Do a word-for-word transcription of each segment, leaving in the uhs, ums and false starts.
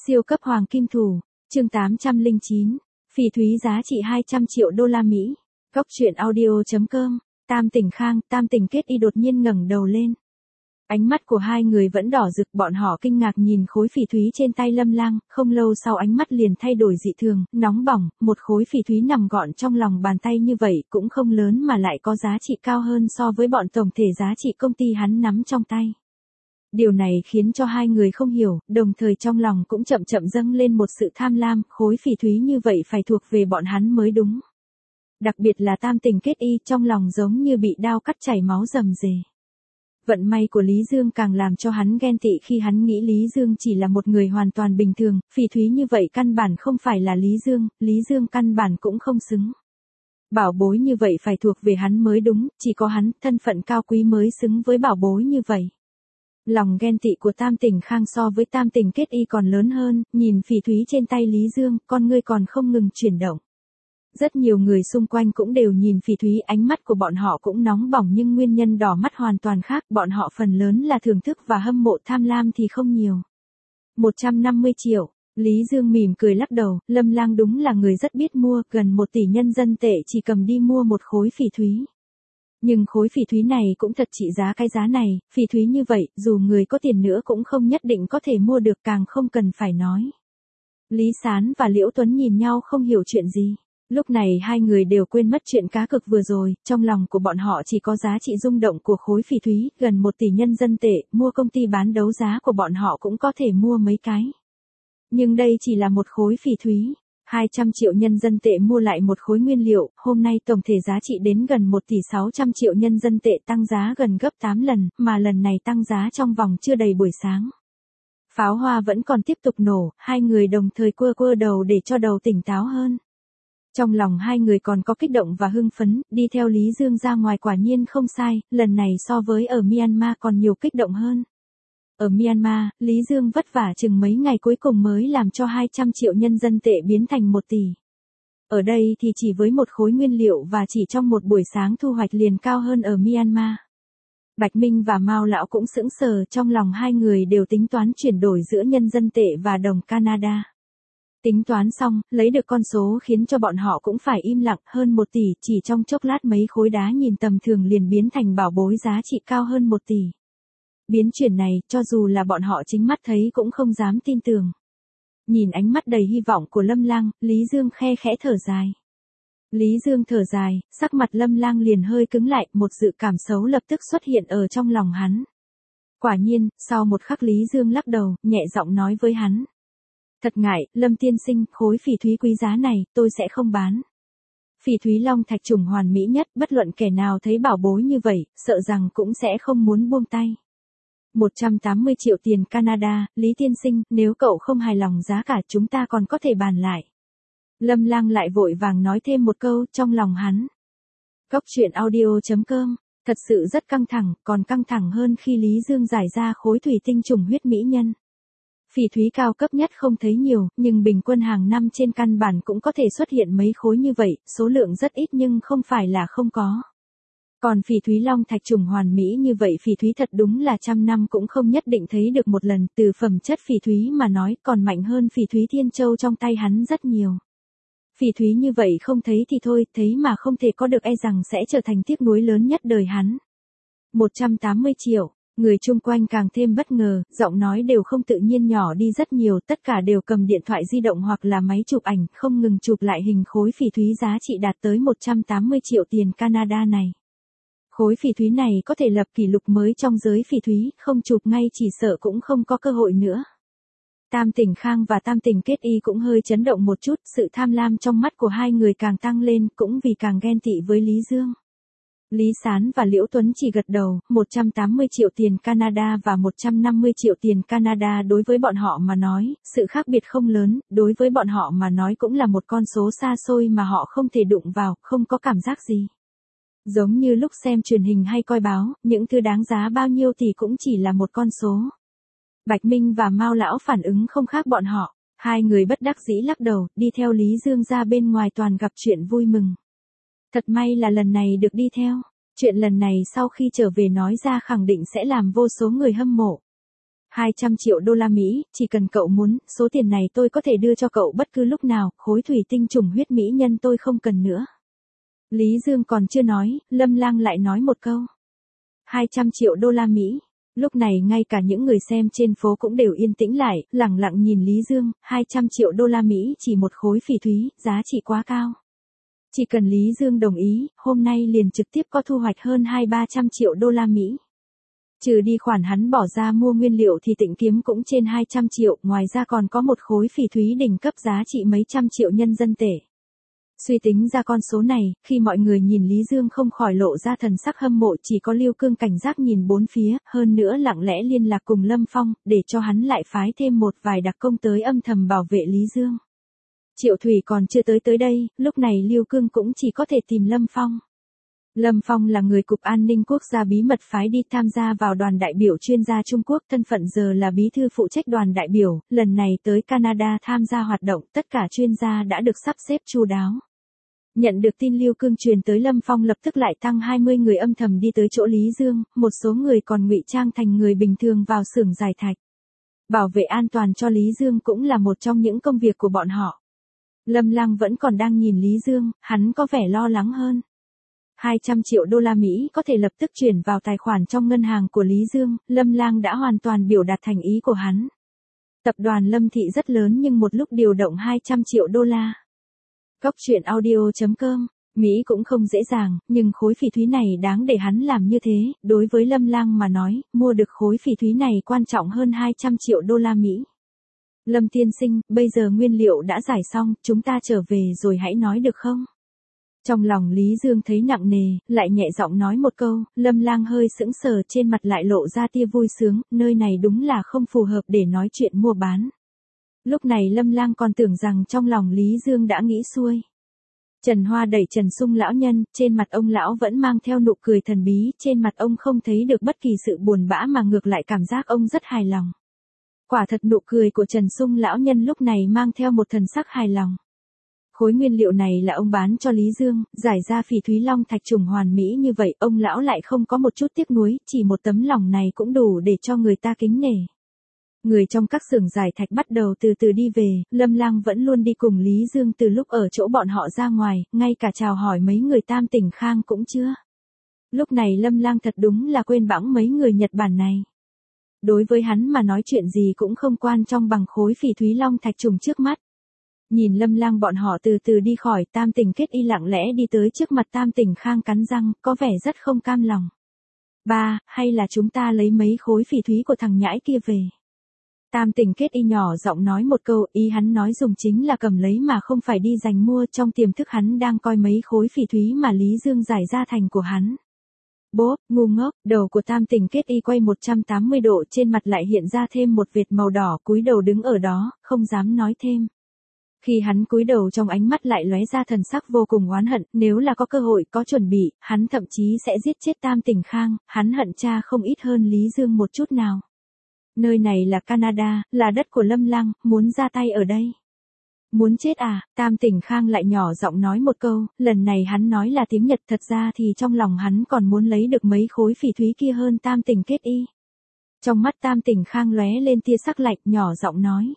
Siêu cấp hoàng kim thủ, chương tám trăm lẻ chín, phỉ thúy giá trị hai trăm triệu đô la Mỹ. Góc truyện audio chấm com, Tam Tỉnh Khang, Tam Tỉnh Kết Y đột nhiên ngẩng đầu lên. Ánh mắt của hai người vẫn đỏ rực, bọn họ kinh ngạc nhìn khối phỉ thúy trên tay Lâm Lang, không lâu sau ánh mắt liền thay đổi dị thường, nóng bỏng, một khối phỉ thúy nằm gọn trong lòng bàn tay như vậy cũng không lớn mà lại có giá trị cao hơn so với bọn tổng thể giá trị công ty hắn nắm trong tay. Điều này khiến cho hai người không hiểu, đồng thời trong lòng cũng chậm chậm dâng lên một sự tham lam, khối phỉ thúy như vậy phải thuộc về bọn hắn mới đúng. Đặc biệt là Tam Tỉnh Kết Y, trong lòng giống như bị đao cắt chảy máu rầm rề. Vận may của Lý Dương càng làm cho hắn ghen tị khi hắn nghĩ Lý Dương chỉ là một người hoàn toàn bình thường, phỉ thúy như vậy căn bản không phải là Lý Dương, Lý Dương căn bản cũng không xứng. Bảo bối như vậy phải thuộc về hắn mới đúng, chỉ có hắn, thân phận cao quý mới xứng với bảo bối như vậy. Lòng ghen tị của Tam Tỉnh Khang so với Tam Tỉnh Kết Y còn lớn hơn, nhìn phỉ thúy trên tay Lý Dương, con ngươi còn không ngừng chuyển động. Rất nhiều người xung quanh cũng đều nhìn phỉ thúy, ánh mắt của bọn họ cũng nóng bỏng nhưng nguyên nhân đỏ mắt hoàn toàn khác, bọn họ phần lớn là thưởng thức và hâm mộ, tham lam thì không nhiều. một trăm năm mươi triệu, Lý Dương mỉm cười lắc đầu, Lâm Lang đúng là người rất biết mua, gần một tỷ nhân dân tệ chỉ cầm đi mua một khối phỉ thúy. Nhưng khối phỉ thúy này cũng thật trị giá cái giá này, phỉ thúy như vậy, dù người có tiền nữa cũng không nhất định có thể mua được, càng không cần phải nói. Lý Sán và Liễu Tuấn nhìn nhau không hiểu chuyện gì. Lúc này hai người đều quên mất chuyện cá cược vừa rồi, trong lòng của bọn họ chỉ có giá trị rung động của khối phỉ thúy, gần một tỷ nhân dân tệ, mua công ty bán đấu giá của bọn họ cũng có thể mua mấy cái. Nhưng đây chỉ là một khối phỉ thúy. hai trăm triệu nhân dân tệ mua lại một khối nguyên liệu, hôm nay tổng thể giá trị đến gần một tỷ sáu trăm triệu nhân dân tệ, tăng giá gần gấp tám lần, mà lần này tăng giá trong vòng chưa đầy buổi sáng. Pháo hoa vẫn còn tiếp tục nổ, hai người đồng thời quơ quơ đầu để cho đầu tỉnh táo hơn. Trong lòng hai người còn có kích động và hưng phấn, đi theo Lý Dương ra ngoài quả nhiên không sai, lần này so với ở Myanmar còn nhiều kích động hơn. Ở Myanmar, Lý Dương vất vả chừng mấy ngày cuối cùng mới làm cho hai trăm triệu nhân dân tệ biến thành một tỷ. Ở đây thì chỉ với một khối nguyên liệu và chỉ trong một buổi sáng thu hoạch liền cao hơn ở Myanmar. Bạch Minh và Mao Lão cũng sững sờ, trong lòng hai người đều tính toán chuyển đổi giữa nhân dân tệ và đồng Canada. Tính toán xong, lấy được con số khiến cho bọn họ cũng phải im lặng, hơn một tỷ, chỉ trong chốc lát mấy khối đá nhìn tầm thường liền biến thành bảo bối giá trị cao hơn một tỷ. Biến chuyển này, cho dù là bọn họ chính mắt thấy cũng không dám tin tưởng. Nhìn ánh mắt đầy hy vọng của Lâm Lang, Lý Dương khe khẽ thở dài. Lý Dương thở dài, sắc mặt Lâm Lang liền hơi cứng lại, một dự cảm xấu lập tức xuất hiện ở trong lòng hắn. Quả nhiên, sau một khắc Lý Dương lắc đầu, nhẹ giọng nói với hắn. Thật ngại, Lâm tiên sinh, khối phỉ thúy quý giá này, tôi sẽ không bán. Phỉ thúy long thạch chủng hoàn mỹ nhất, bất luận kẻ nào thấy bảo bối như vậy, sợ rằng cũng sẽ không muốn buông tay. một trăm tám mươi triệu tiền Canada, Lý tiên sinh, nếu cậu không hài lòng giá cả chúng ta còn có thể bàn lại. Lâm Lang lại vội vàng nói thêm một câu trong lòng hắn. Góc truyện audio chấm com, thật sự rất căng thẳng, còn căng thẳng hơn khi Lý Dương giải ra khối thủy tinh chủng huyết mỹ nhân. Phỉ thúy cao cấp nhất không thấy nhiều, nhưng bình quân hàng năm trên căn bản cũng có thể xuất hiện mấy khối như vậy, số lượng rất ít nhưng không phải là không có. Còn phỉ thúy long thạch chủng hoàn mỹ như vậy phỉ thúy thật đúng là trăm năm cũng không nhất định thấy được một lần, từ phẩm chất phỉ thúy mà nói còn mạnh hơn phỉ thúy Thiên Châu trong tay hắn rất nhiều. Phỉ thúy như vậy không thấy thì thôi, thấy mà không thể có được e rằng sẽ trở thành tiếc nuối lớn nhất đời hắn. một trăm tám mươi triệu. Người chung quanh càng thêm bất ngờ, giọng nói đều không tự nhiên nhỏ đi rất nhiều, tất cả đều cầm điện thoại di động hoặc là máy chụp ảnh, không ngừng chụp lại hình khối phỉ thúy giá trị đạt tới một trăm tám mươi triệu tiền Canada này. Khối phỉ thúy này có thể lập kỷ lục mới trong giới phỉ thúy, không chụp ngay chỉ sợ cũng không có cơ hội nữa. Tam Tỉnh Khang và Tam Tỉnh Kết Y cũng hơi chấn động một chút, sự tham lam trong mắt của hai người càng tăng lên, cũng vì càng ghen tị với Lý Dương. Lý Sán và Liễu Tuấn chỉ gật đầu, một trăm tám mươi triệu tiền Canada và một trăm năm mươi triệu tiền Canada đối với bọn họ mà nói, sự khác biệt không lớn, đối với bọn họ mà nói cũng là một con số xa xôi mà họ không thể đụng vào, không có cảm giác gì. Giống như lúc xem truyền hình hay coi báo, những thứ đáng giá bao nhiêu thì cũng chỉ là một con số. Bạch Minh và Mao Lão phản ứng không khác bọn họ, hai người bất đắc dĩ lắc đầu, đi theo Lý Dương ra bên ngoài toàn gặp chuyện vui mừng. Thật may là lần này được đi theo. Chuyện lần này sau khi trở về nói ra khẳng định sẽ làm vô số người hâm mộ. hai trăm triệu đô la Mỹ, chỉ cần cậu muốn, số tiền này tôi có thể đưa cho cậu bất cứ lúc nào, khối thủy tinh trùng huyết mỹ nhân tôi không cần nữa. Lý Dương còn chưa nói, Lâm Lang lại nói một câu. hai trăm triệu đô la Mỹ. Lúc này ngay cả những người xem trên phố cũng đều yên tĩnh lại, lặng lặng nhìn Lý Dương, hai trăm triệu đô la Mỹ chỉ một khối phỉ thúy, giá trị quá cao. Chỉ cần Lý Dương đồng ý, hôm nay liền trực tiếp có thu hoạch hơn hai ba trăm triệu đô la Mỹ. Trừ đi khoản hắn bỏ ra mua nguyên liệu thì Tịnh Kiếm cũng trên hai trăm triệu, ngoài ra còn có một khối phỉ thúy đỉnh cấp giá trị mấy trăm triệu nhân dân tệ. Suy tính ra con số này, khi mọi người nhìn Lý Dương không khỏi lộ ra thần sắc hâm mộ, chỉ có Lưu Cương cảnh giác nhìn bốn phía, hơn nữa lặng lẽ liên lạc cùng Lâm Phong, để cho hắn lại phái thêm một vài đặc công tới âm thầm bảo vệ Lý Dương. Triệu Thủy còn chưa tới tới đây, lúc này Lưu Cương cũng chỉ có thể tìm Lâm Phong. Lâm Phong là người Cục An ninh Quốc gia bí mật phái đi tham gia vào đoàn đại biểu chuyên gia Trung Quốc, thân phận giờ là bí thư phụ trách đoàn đại biểu, lần này tới Canada tham gia hoạt động, tất cả chuyên gia đã được sắp xếp chu đáo. Nhận được tin Lưu Cương truyền tới, Lâm Phong lập tức lại tăng hai mươi người âm thầm đi tới chỗ Lý Dương, một số người còn ngụy trang thành người bình thường vào xưởng giải thạch. Bảo vệ an toàn cho Lý Dương cũng là một trong những công việc của bọn họ. Lâm Lang vẫn còn đang nhìn Lý Dương, hắn có vẻ lo lắng hơn. hai trăm triệu đô la Mỹ có thể lập tức chuyển vào tài khoản trong ngân hàng của Lý Dương, Lâm Lang đã hoàn toàn biểu đạt thành ý của hắn. Tập đoàn Lâm Thị rất lớn nhưng một lúc điều động hai trăm triệu đô la. Góc truyện audio chấm com, Mỹ cũng không dễ dàng, nhưng khối phỉ thúy này đáng để hắn làm như thế, đối với Lâm Lang mà nói, mua được khối phỉ thúy này quan trọng hơn hai trăm triệu đô la Mỹ. Lâm tiên sinh, bây giờ nguyên liệu đã giải xong, chúng ta trở về rồi hãy nói được không? Trong lòng Lý Dương thấy nặng nề, lại nhẹ giọng nói một câu, Lâm Lang hơi sững sờ, trên mặt lại lộ ra tia vui sướng, nơi này đúng là không phù hợp để nói chuyện mua bán. Lúc này Lâm Lang còn tưởng rằng trong lòng Lý Dương đã nghĩ xuôi. Trần Hoa đẩy Trần Sung lão nhân, trên mặt ông lão vẫn mang theo nụ cười thần bí, trên mặt ông không thấy được bất kỳ sự buồn bã mà ngược lại cảm giác ông rất hài lòng. Quả thật nụ cười của Trần Sung lão nhân lúc này mang theo một thần sắc hài lòng. Khối nguyên liệu này là ông bán cho Lý Dương, giải ra phỉ thúy long thạch trùng hoàn mỹ như vậy, ông lão lại không có một chút tiếc nuối, chỉ một tấm lòng này cũng đủ để cho người ta kính nể. Người trong các xưởng giải thạch bắt đầu từ từ đi về, Lâm Lang vẫn luôn đi cùng Lý Dương từ lúc ở chỗ bọn họ ra ngoài, ngay cả chào hỏi mấy người Tam Tỉnh Khang cũng chưa. Lúc này Lâm Lang thật đúng là quên bẵng mấy người Nhật Bản này. Đối với hắn mà nói chuyện gì cũng không quan trọng bằng khối phỉ thúy long thạch trùng trước mắt. Nhìn Lâm Lang bọn họ từ từ đi khỏi, Tam Tỉnh Kết Y lặng lẽ đi tới trước mặt Tam Tỉnh Khang cắn răng, có vẻ rất không cam lòng. Ba, hay là chúng ta lấy mấy khối phỉ thúy của thằng nhãi kia về. Tam Tỉnh Kết Y nhỏ giọng nói một câu, ý hắn nói dùng chính là cầm lấy mà không phải đi giành mua, trong tiềm thức hắn đang coi mấy khối phỉ thúy mà Lý Dương giải ra thành của hắn. Bốp, ngu ngốc, đầu của Tam Tỉnh Kết Y quay một trăm tám mươi độ, trên mặt lại hiện ra thêm một vệt màu đỏ, cúi đầu đứng ở đó, không dám nói thêm. Khi hắn cúi đầu trong ánh mắt lại lóe ra thần sắc vô cùng oán hận, nếu là có cơ hội, có chuẩn bị, hắn thậm chí sẽ giết chết Tam Tỉnh Khang, hắn hận cha không ít hơn Lý Dương một chút nào. Nơi này là Canada, là đất của Lâm Lang, muốn ra tay ở đây. Muốn chết à, Tam Tỉnh Khang lại nhỏ giọng nói một câu, lần này hắn nói là tiếng Nhật, thật ra thì trong lòng hắn còn muốn lấy được mấy khối phỉ thúy kia hơn Tam Tỉnh Kết Y. Trong mắt Tam Tỉnh Khang lóe lên tia sắc lạnh, nhỏ giọng nói.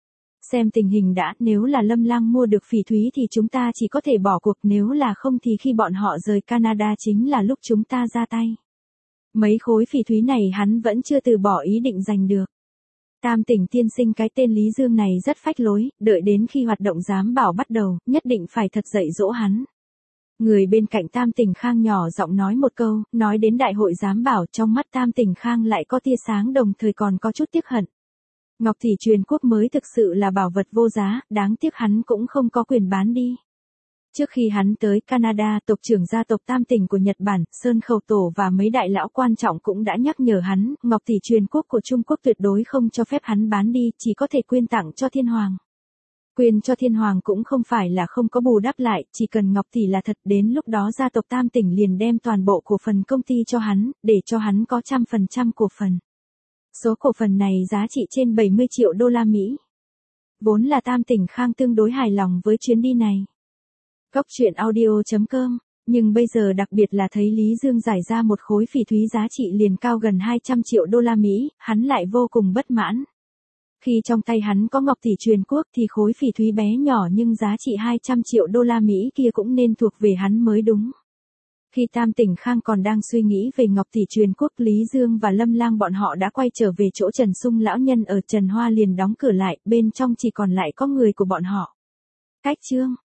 Xem tình hình đã, nếu là Lâm Lang mua được phỉ thúy thì chúng ta chỉ có thể bỏ cuộc, nếu là không thì khi bọn họ rời Canada chính là lúc chúng ta ra tay. Mấy khối phỉ thúy này hắn vẫn chưa từ bỏ ý định giành được. Tam Tỉnh tiên sinh, cái tên Lý Dương này rất phách lối, đợi đến khi hoạt động giám bảo bắt đầu, nhất định phải thật dạy dỗ hắn. Người bên cạnh Tam Tỉnh Khang nhỏ giọng nói một câu, nói đến đại hội giám bảo, trong mắt Tam Tỉnh Khang lại có tia sáng đồng thời còn có chút tiếc hận. Ngọc Thủy Truyền Quốc mới thực sự là bảo vật vô giá, đáng tiếc hắn cũng không có quyền bán đi. Trước khi hắn tới Canada, tộc trưởng gia tộc Tam Tỉnh của Nhật Bản, Sơn Khẩu Tổ và mấy đại lão quan trọng cũng đã nhắc nhở hắn, Ngọc Thủy Truyền Quốc của Trung Quốc tuyệt đối không cho phép hắn bán đi, chỉ có thể quyên tặng cho Thiên Hoàng. Quyên cho Thiên Hoàng cũng không phải là không có bù đắp lại, chỉ cần Ngọc Thủy là thật, đến lúc đó gia tộc Tam Tỉnh liền đem toàn bộ cổ phần công ty cho hắn, để cho hắn có trăm phần trăm cổ phần. Số cổ phần này giá trị trên bảy mươi triệu đô la Mỹ. Vốn là Tam Tỉnh Khang tương đối hài lòng với chuyến đi này. Góc truyện audio chấm com Nhưng bây giờ đặc biệt là thấy Lý Dương giải ra một khối phỉ thúy giá trị liền cao gần hai trăm triệu đô la Mỹ, hắn lại vô cùng bất mãn. Khi trong tay hắn có ngọc tỷ truyền quốc thì khối phỉ thúy bé nhỏ nhưng giá trị hai trăm triệu đô la Mỹ kia cũng nên thuộc về hắn mới đúng. Khi Tam Tỉnh Khang còn đang suy nghĩ về ngọc tỷ truyền quốc, Lý Dương và Lâm Lang bọn họ đã quay trở về chỗ Trần Sung lão nhân ở. Trần Hoa liền đóng cửa lại, bên trong chỉ còn lại có người của bọn họ. Cách chương